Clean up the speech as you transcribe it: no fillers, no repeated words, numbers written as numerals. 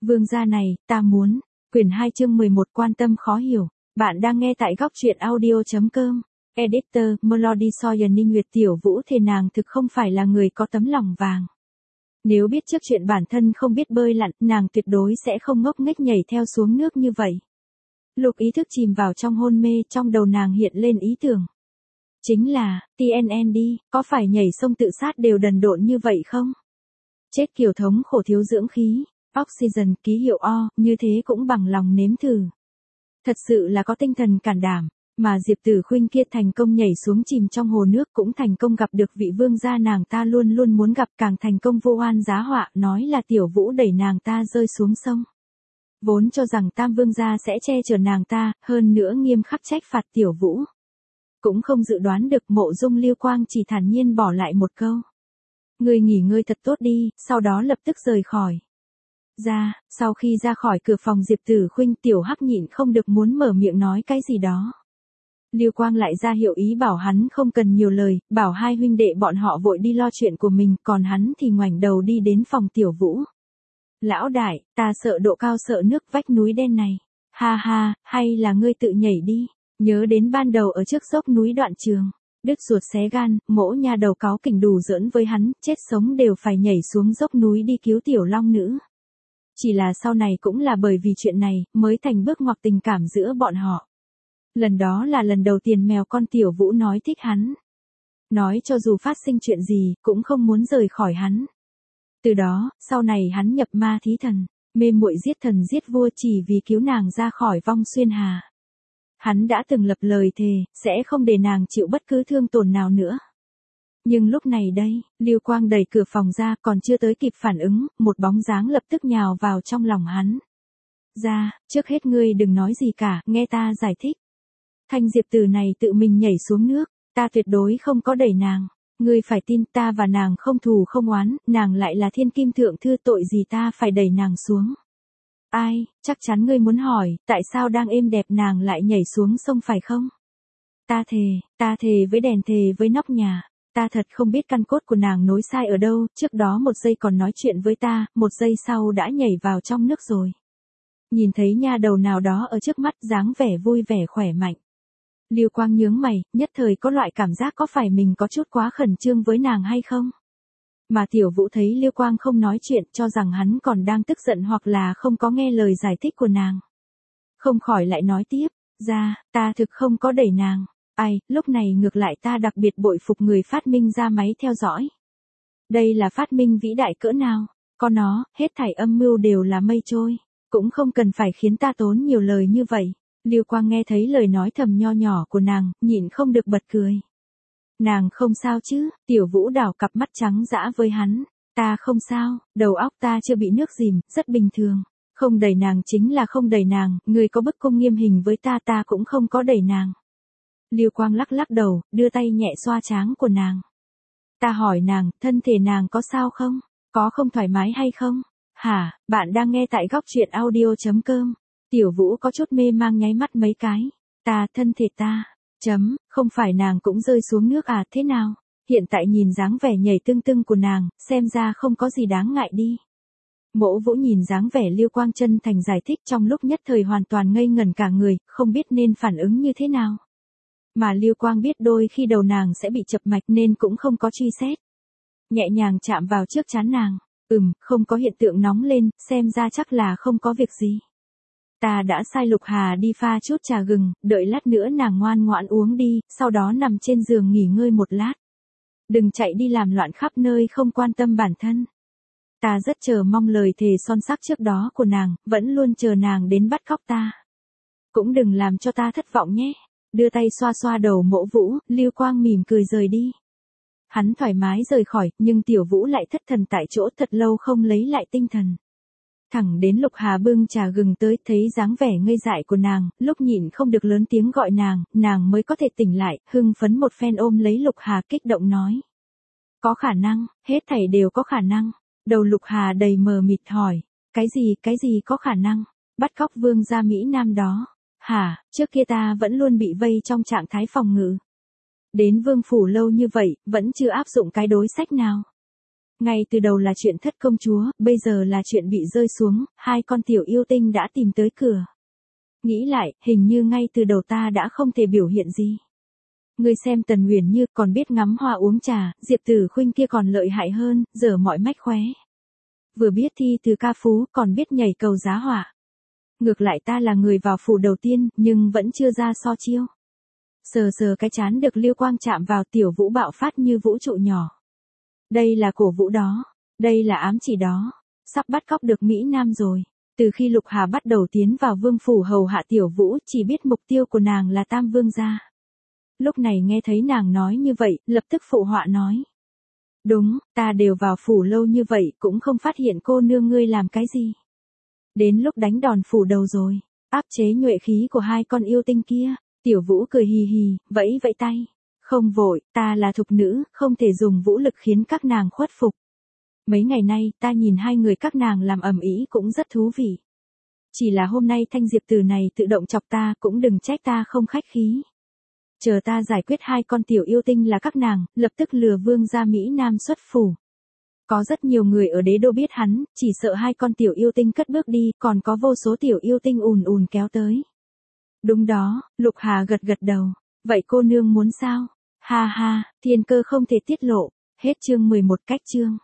Vương gia này, ta muốn. Quyển 2 chương 11 quan tâm khó hiểu. Bạn đang nghe tại góc truyện audio.com. Editor, Melody Soyer Ninh Nguyệt Tiểu Vũ thề nàng thực không phải là người có tấm lòng vàng. Nếu biết trước chuyện bản thân không biết bơi lặn, nàng tuyệt đối sẽ không ngốc nghếch nhảy theo xuống nước như vậy. Lục ý thức chìm vào trong hôn mê, trong đầu nàng hiện lên ý tưởng. Chính là, TNND, có phải nhảy sông tự sát đều đần độn như vậy không? Chết kiểu thống khổ thiếu dưỡng khí, oxygen, ký hiệu O, như thế cũng bằng lòng nếm thử. Thật sự là có tinh thần cản đảm, mà Diệp Tử Khuynh kia thành công nhảy xuống chìm trong hồ nước, cũng thành công gặp được vị vương gia nàng ta luôn luôn muốn gặp, càng thành công vô oan giá họa, nói là Tiểu Vũ đẩy nàng ta rơi xuống sông. Vốn cho rằng Tam vương gia sẽ che chở nàng ta, hơn nữa nghiêm khắc trách phạt Tiểu Vũ. Cũng không dự đoán được Mộ Dung Lưu Quang chỉ thản nhiên bỏ lại một câu. Ngươi nghỉ ngơi thật tốt đi, sau đó lập tức rời khỏi. Sau khi ra khỏi cửa phòng Diệp Tử Khuynh, Tiểu Hắc nhịn không được muốn mở miệng nói cái gì đó. Lưu Quang lại ra hiệu ý bảo hắn không cần nhiều lời, bảo hai huynh đệ bọn họ vội đi lo chuyện của mình, còn hắn thì ngoảnh đầu đi đến phòng Tiểu Vũ. Lão đại, ta sợ độ cao, sợ nước vách núi đen này. Ha ha, hay là ngươi tự nhảy đi. Nhớ đến ban đầu ở trước dốc núi Đoạn Trường, đứt ruột xé gan, Mỗ nha đầu cáu kỉnh đủ giỡn với hắn, chết sống đều phải nhảy xuống dốc núi đi cứu tiểu long nữ. Chỉ là sau này cũng là bởi vì chuyện này, mới thành bước ngoặt tình cảm giữa bọn họ. Lần đó là lần đầu tiên mèo con Tiểu Vũ nói thích hắn. Nói cho dù phát sinh chuyện gì, cũng không muốn rời khỏi hắn. Từ đó, sau này hắn nhập ma thí thần, mê muội giết thần giết vua chỉ vì cứu nàng ra khỏi vong xuyên hà. Hắn đã từng lập lời thề, sẽ không để nàng chịu bất cứ thương tổn nào nữa. Nhưng lúc này đây, Lưu Quang đẩy cửa phòng ra, còn chưa tới kịp phản ứng, một bóng dáng lập tức nhào vào trong lòng hắn. Trước hết ngươi đừng nói gì cả, nghe ta giải thích. Thanh Diệp Tử này tự mình nhảy xuống nước, ta tuyệt đối không có đẩy nàng. Ngươi phải tin, ta và nàng không thù không oán, nàng lại là thiên kim thượng thư, tội gì ta phải đẩy nàng xuống. Ai, chắc chắn ngươi muốn hỏi, tại sao đang êm đẹp nàng lại nhảy xuống sông phải không? Ta thề với đèn, thề với nóc nhà, ta thật không biết căn cốt của nàng nối sai ở đâu, trước đó một giây còn nói chuyện với ta, một giây sau đã nhảy vào trong nước rồi. Nhìn thấy nha đầu nào đó ở trước mắt, dáng vẻ vui vẻ khỏe mạnh. Lưu Quang nhướng mày, nhất thời có loại cảm giác có phải mình có chút quá khẩn trương với nàng hay không? Mà Tiểu Vũ thấy Lưu Quang không nói chuyện, cho rằng hắn còn đang tức giận hoặc là không có nghe lời giải thích của nàng. Không khỏi lại nói tiếp, ta thực không có đẩy nàng. Lúc này ngược lại ta đặc biệt bội phục người phát minh ra máy theo dõi. Đây là phát minh vĩ đại cỡ nào, có nó, hết thảy âm mưu đều là mây trôi, cũng không cần phải khiến ta tốn nhiều lời như vậy. Lưu Quang nghe thấy lời nói thầm nho nhỏ của nàng, nhịn không được bật cười. Nàng không sao chứ? Tiểu Vũ đảo cặp mắt trắng dã với hắn. Ta không sao, đầu óc ta chưa bị nước dìm, rất bình thường. Không đẩy nàng chính là không đẩy nàng, người có bức cung nghiêm hình với ta cũng không có đẩy nàng. Lưu Quang lắc lắc đầu, đưa tay nhẹ xoa trán của nàng. Ta hỏi nàng, thân thể nàng có sao không? Có không thoải mái hay không? Hả, bạn đang nghe tại góc truyện audio.com. Tiểu Vũ có chút mê mang nháy mắt mấy cái. Thân thể ta. Không phải nàng cũng rơi xuống nước à, thế nào? Hiện tại nhìn dáng vẻ nhảy tưng tưng của nàng, xem ra không có gì đáng ngại đi. Mỗ Vũ nhìn dáng vẻ Lưu Quang chân thành giải thích, trong lúc nhất thời hoàn toàn ngây ngẩn cả người, không biết nên phản ứng như thế nào. Mà Lưu Quang biết đôi khi đầu nàng sẽ bị chập mạch nên cũng không có truy xét. Nhẹ nhàng chạm vào trước trán nàng. Không có hiện tượng nóng lên, xem ra chắc là không có việc gì. Ta đã sai Lục Hà đi pha chút trà gừng, đợi lát nữa nàng ngoan ngoãn uống đi, sau đó nằm trên giường nghỉ ngơi một lát. Đừng chạy đi làm loạn khắp nơi không quan tâm bản thân. Ta rất chờ mong lời thề son sắc trước đó của nàng, vẫn luôn chờ nàng đến bắt cóc ta. Cũng đừng làm cho ta thất vọng nhé. Đưa tay xoa xoa đầu Mộ Vũ, Lưu Quang mỉm cười rời đi. Hắn thoải mái rời khỏi, nhưng Tiểu Vũ lại thất thần tại chỗ, thật lâu không lấy lại tinh thần. Thẳng đến Lục Hà bưng trà gừng tới, thấy dáng vẻ ngây dại của nàng, lúc nhịn không được lớn tiếng gọi nàng mới có thể tỉnh lại, hưng phấn một phen ôm lấy Lục Hà kích động nói. Có khả năng, hết thảy đều có khả năng. Đầu Lục Hà đầy mờ mịt hỏi, cái gì có khả năng? Bắt cóc vương gia Mỹ Nam đó. Hả, trước kia ta vẫn luôn bị vây trong trạng thái phòng ngự. Đến vương phủ lâu như vậy, vẫn chưa áp dụng cái đối sách nào. Ngay từ đầu là chuyện thất công chúa, bây giờ là chuyện bị rơi xuống, hai con tiểu yêu tinh đã tìm tới cửa. Nghĩ lại, hình như ngay từ đầu ta đã không thể biểu hiện gì. Ngươi xem Tần Huyền Như còn biết ngắm hoa uống trà, Diệp Tử Khuynh kia còn lợi hại hơn, giờ mọi mách khóe. Vừa biết thi từ ca phú, còn biết nhảy cầu giá hỏa. Ngược lại ta là người vào phủ đầu tiên, nhưng vẫn chưa ra so chiêu. Sờ sờ cái chán được Lưu Quang chạm vào, Tiểu Vũ bạo phát như vũ trụ nhỏ. Đây là cổ vũ đó, đây là ám chỉ đó, sắp bắt cóc được Mỹ Nam rồi. Từ khi Lục Hà bắt đầu tiến vào vương phủ hầu hạ Tiểu Vũ, chỉ biết mục tiêu của nàng là Tam Vương gia. Lúc này nghe thấy nàng nói như vậy, lập tức phụ họa nói. Đúng, ta đều vào phủ lâu như vậy cũng không phát hiện cô nương ngươi làm cái gì. Đến lúc đánh đòn phủ đầu rồi, áp chế nhuệ khí của hai con yêu tinh kia, Tiểu Vũ cười hì hì, vẫy vẫy tay. Không vội, ta là thục nữ, không thể dùng vũ lực khiến các nàng khuất phục. Mấy ngày nay, ta nhìn hai người các nàng làm ầm ĩ cũng rất thú vị. Chỉ là hôm nay Thanh Diệp Tử này tự động chọc ta, cũng đừng trách ta không khách khí. Chờ ta giải quyết hai con tiểu yêu tinh là các nàng, lập tức lừa vương gia Mỹ Nam xuất phủ. Có rất nhiều người ở đế đô biết hắn, chỉ sợ hai con tiểu yêu tinh cất bước đi, còn có vô số tiểu yêu tinh ùn ùn kéo tới. Đúng đó, Lục Hà gật gật đầu. Vậy cô nương muốn sao? Ha ha, thiên cơ không thể tiết lộ. Hết chương 11 cách chương.